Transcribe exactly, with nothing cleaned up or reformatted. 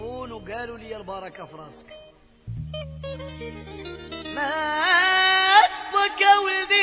بالتليفون وقالوا لي البركة في راسك. ما اسبك ولدي